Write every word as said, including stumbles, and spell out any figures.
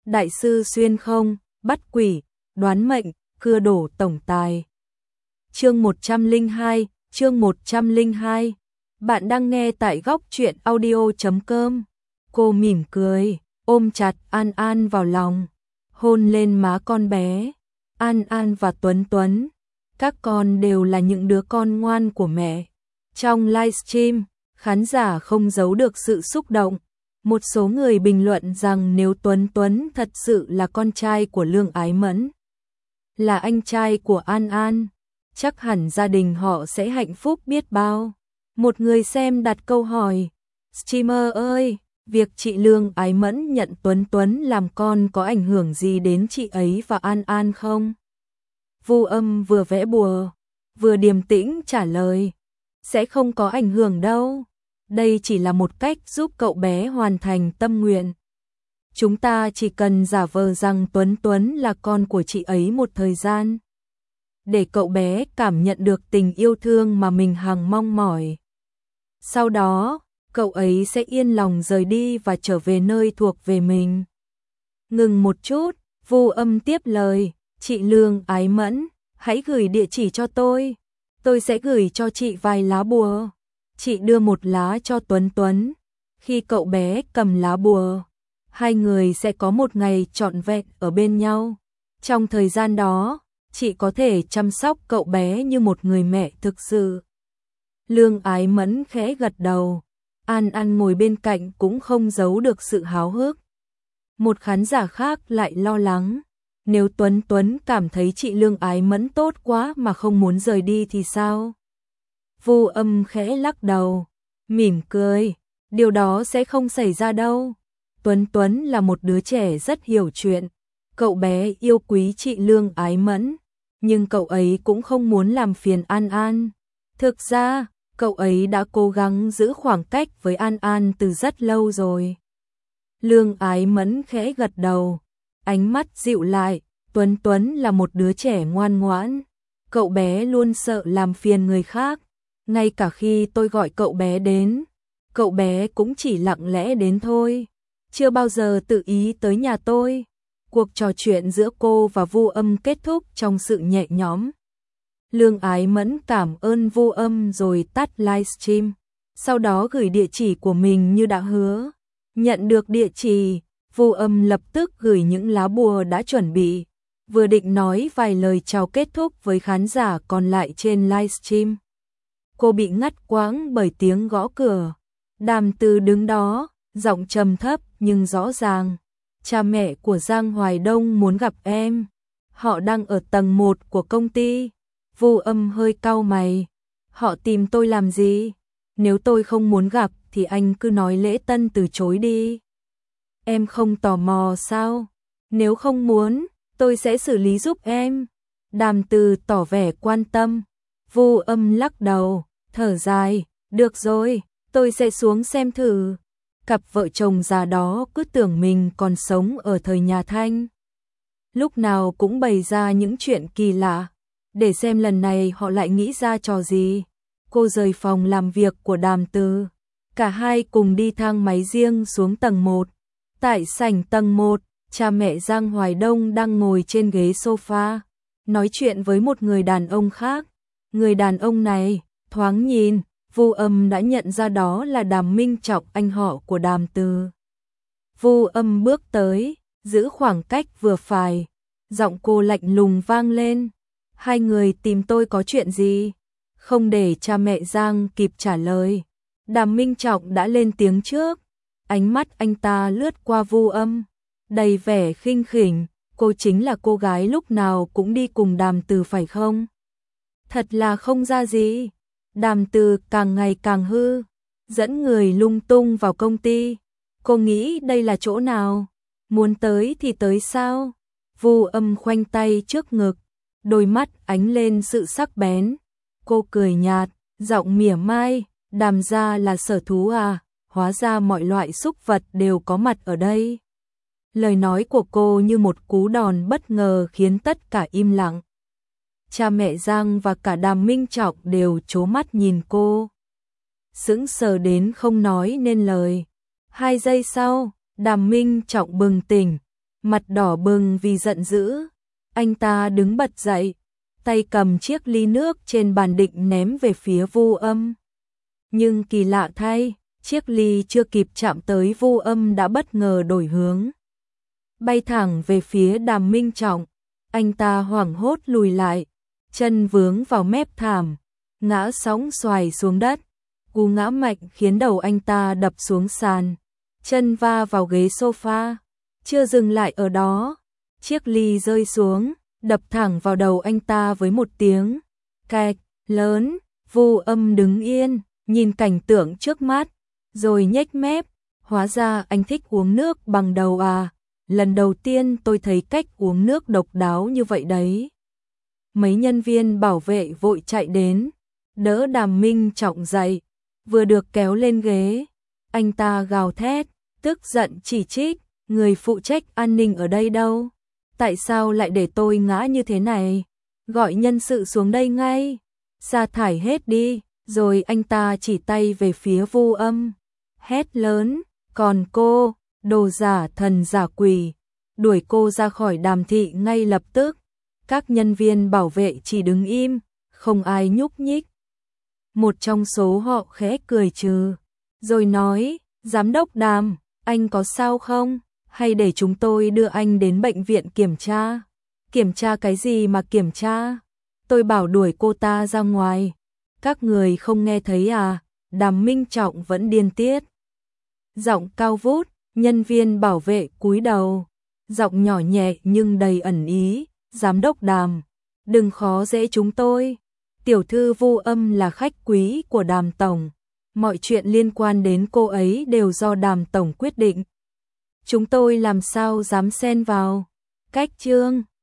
đại sư xuyên không, bắt quỷ, đoán mệnh, cưa đổ tổng tài. Chương một trăm lẻ hai, chương một trăm lẻ hai. Bạn đang nghe tại góc truyện audio chấm com. Cô mỉm cười, ôm chặt An An vào lòng, hôn lên má con bé. An An và Tuấn Tuấn, các con đều là những đứa con ngoan của mẹ. Trong livestream, khán giả không giấu được sự xúc động. Một số người bình luận rằng nếu Tuấn Tuấn thật sự là con trai của Lương Ái Mẫn, là anh trai của An An, chắc hẳn gia đình họ sẽ hạnh phúc biết bao. Một người xem đặt câu hỏi, streamer ơi, việc chị Lương Ái Mẫn nhận Tuấn Tuấn làm con có ảnh hưởng gì đến chị ấy và An An không? Vu Âm vừa vẽ bùa, vừa điềm tĩnh trả lời, sẽ không có ảnh hưởng đâu. Đây chỉ là một cách giúp cậu bé hoàn thành tâm nguyện. Chúng ta chỉ cần giả vờ rằng Tuấn Tuấn là con của chị ấy một thời gian, để cậu bé cảm nhận được tình yêu thương mà mình hằng mong mỏi. Sau đó, cậu ấy sẽ yên lòng rời đi và trở về nơi thuộc về mình. Ngừng một chút, Vu Âm tiếp lời, chị Lương Ái Mẫn, hãy gửi địa chỉ cho tôi. Tôi sẽ gửi cho chị vài lá bùa. Chị đưa một lá cho Tuấn Tuấn. Khi cậu bé cầm lá bùa, hai người sẽ có một ngày trọn vẹn ở bên nhau. Trong thời gian đó, chị có thể chăm sóc cậu bé như một người mẹ thực sự. Lương Ái Mẫn khẽ gật đầu. An An ngồi bên cạnh cũng không giấu được sự háo hức. Một khán giả khác lại lo lắng. Nếu Tuấn Tuấn cảm thấy chị Lương Ái Mẫn tốt quá mà không muốn rời đi thì sao? Vu Âm khẽ lắc đầu, mỉm cười, điều đó sẽ không xảy ra đâu. Tuấn Tuấn là một đứa trẻ rất hiểu chuyện, cậu bé yêu quý chị Lương Ái Mẫn, nhưng cậu ấy cũng không muốn làm phiền An An. Thực ra, cậu ấy đã cố gắng giữ khoảng cách với An An từ rất lâu rồi. Lương Ái Mẫn khẽ gật đầu, ánh mắt dịu lại, Tuấn Tuấn là một đứa trẻ ngoan ngoãn, cậu bé luôn sợ làm phiền người khác. Ngay cả khi tôi gọi cậu bé đến, cậu bé cũng chỉ lặng lẽ đến thôi, chưa bao giờ tự ý tới nhà tôi. Cuộc trò chuyện giữa cô và Vu Âm kết thúc trong sự nhẹ nhõm. Lương Ái Mẫn cảm ơn Vu Âm rồi tắt livestream, sau đó gửi địa chỉ của mình như đã hứa. Nhận được địa chỉ, Vu Âm lập tức gửi những lá bùa đã chuẩn bị, vừa định nói vài lời chào kết thúc với khán giả còn lại trên livestream. Cô bị ngắt quãng bởi tiếng gõ cửa. Đàm Từ đứng đó, giọng trầm thấp nhưng rõ ràng. Cha mẹ của Giang Hoài Đông muốn gặp em. Họ đang ở tầng một của công ty. Vu Âm hơi cau mày. Họ tìm tôi làm gì? Nếu tôi không muốn gặp thì anh cứ nói lễ tân từ chối đi. Em không tò mò sao? Nếu không muốn, tôi sẽ xử lý giúp em. Đàm Từ tỏ vẻ quan tâm. Vu Âm lắc đầu, thở dài, được rồi, tôi sẽ xuống xem thử. Cặp vợ chồng già đó cứ tưởng mình còn sống ở thời nhà Thanh. Lúc nào cũng bày ra những chuyện kỳ lạ, để xem lần này họ lại nghĩ ra trò gì. Cô rời phòng làm việc của Đàm Từ. Cả hai cùng đi thang máy riêng xuống tầng một. Tại sảnh tầng một, cha mẹ Giang Hoài Đông đang ngồi trên ghế sofa, nói chuyện với một người đàn ông khác. Người đàn ông này, thoáng nhìn, Vu Âm đã nhận ra đó là Đàm Minh Trọng, anh họ của Đàm Từ. Vu Âm bước tới, giữ khoảng cách vừa phải, giọng cô lạnh lùng vang lên. Hai người tìm tôi có chuyện gì? Không để cha mẹ Giang kịp trả lời, Đàm Minh Trọng đã lên tiếng trước. Ánh mắt anh ta lướt qua Vu Âm, đầy vẻ khinh khỉnh. Cô chính là cô gái lúc nào cũng đi cùng Đàm Từ phải không? Thật là không ra gì. Đàm Từ càng ngày càng hư, dẫn người lung tung vào công ty. Cô nghĩ đây là chỗ nào? Muốn tới thì tới sao? Vu Âm khoanh tay trước ngực, đôi mắt ánh lên sự sắc bén. Cô cười nhạt, giọng mỉa mai, Đàm gia là sở thú à? Hóa ra mọi loại súc vật đều có mặt ở đây. Lời nói của cô như một cú đòn bất ngờ khiến tất cả im lặng. Cha mẹ Giang và cả Đàm Minh Trọng đều trố mắt nhìn cô, sững sờ đến không nói nên lời. Hai giây sau, Đàm Minh Trọng bừng tỉnh, mặt đỏ bừng vì giận dữ. Anh ta đứng bật dậy, tay cầm chiếc ly nước trên bàn định ném về phía Vu Âm. Nhưng kỳ lạ thay, chiếc ly chưa kịp chạm tới Vu Âm đã bất ngờ đổi hướng, bay thẳng về phía Đàm Minh Trọng. Anh ta hoảng hốt lùi lại, chân vướng vào mép thảm, ngã sóng xoài xuống đất. Cú ngã mạnh khiến đầu anh ta đập xuống sàn, chân va vào ghế sofa. Chưa dừng lại ở đó, chiếc ly rơi xuống, đập thẳng vào đầu anh ta với một tiếng cạch lớn. Vu Âm đứng yên, nhìn cảnh tượng trước mắt, rồi nhếch mép. Hóa ra anh thích uống nước bằng đầu à, lần đầu tiên tôi thấy cách uống nước độc đáo như vậy đấy. Mấy nhân viên bảo vệ vội chạy đến, đỡ Đàm Minh Trọng dậy. Vừa được kéo lên ghế, anh ta gào thét, tức giận chỉ trích, người phụ trách an ninh ở đây đâu? Tại sao lại để tôi ngã như thế này? Gọi nhân sự xuống đây ngay, sa thải hết đi. Rồi anh ta chỉ tay về phía Vu Âm, hét lớn, còn cô, đồ giả thần giả quỷ, đuổi cô ra khỏi Đàm thị ngay lập tức. Các nhân viên bảo vệ chỉ đứng im, không ai nhúc nhích. Một trong số họ khẽ cười trừ, rồi nói, giám đốc Đàm, anh có sao không? Hay để chúng tôi đưa anh đến bệnh viện kiểm tra? Kiểm tra cái gì mà kiểm tra? Tôi bảo đuổi cô ta ra ngoài. Các người không nghe thấy à? Đàm Minh Trọng vẫn điên tiết. Giọng cao vút, nhân viên bảo vệ cúi đầu. Giọng nhỏ nhẹ nhưng đầy ẩn ý, giám đốc Đàm, đừng khó dễ chúng tôi. Tiểu thư Vu Âm là khách quý của Đàm tổng, mọi chuyện liên quan đến cô ấy đều do Đàm tổng quyết định. Chúng tôi làm sao dám xen vào. Cách chương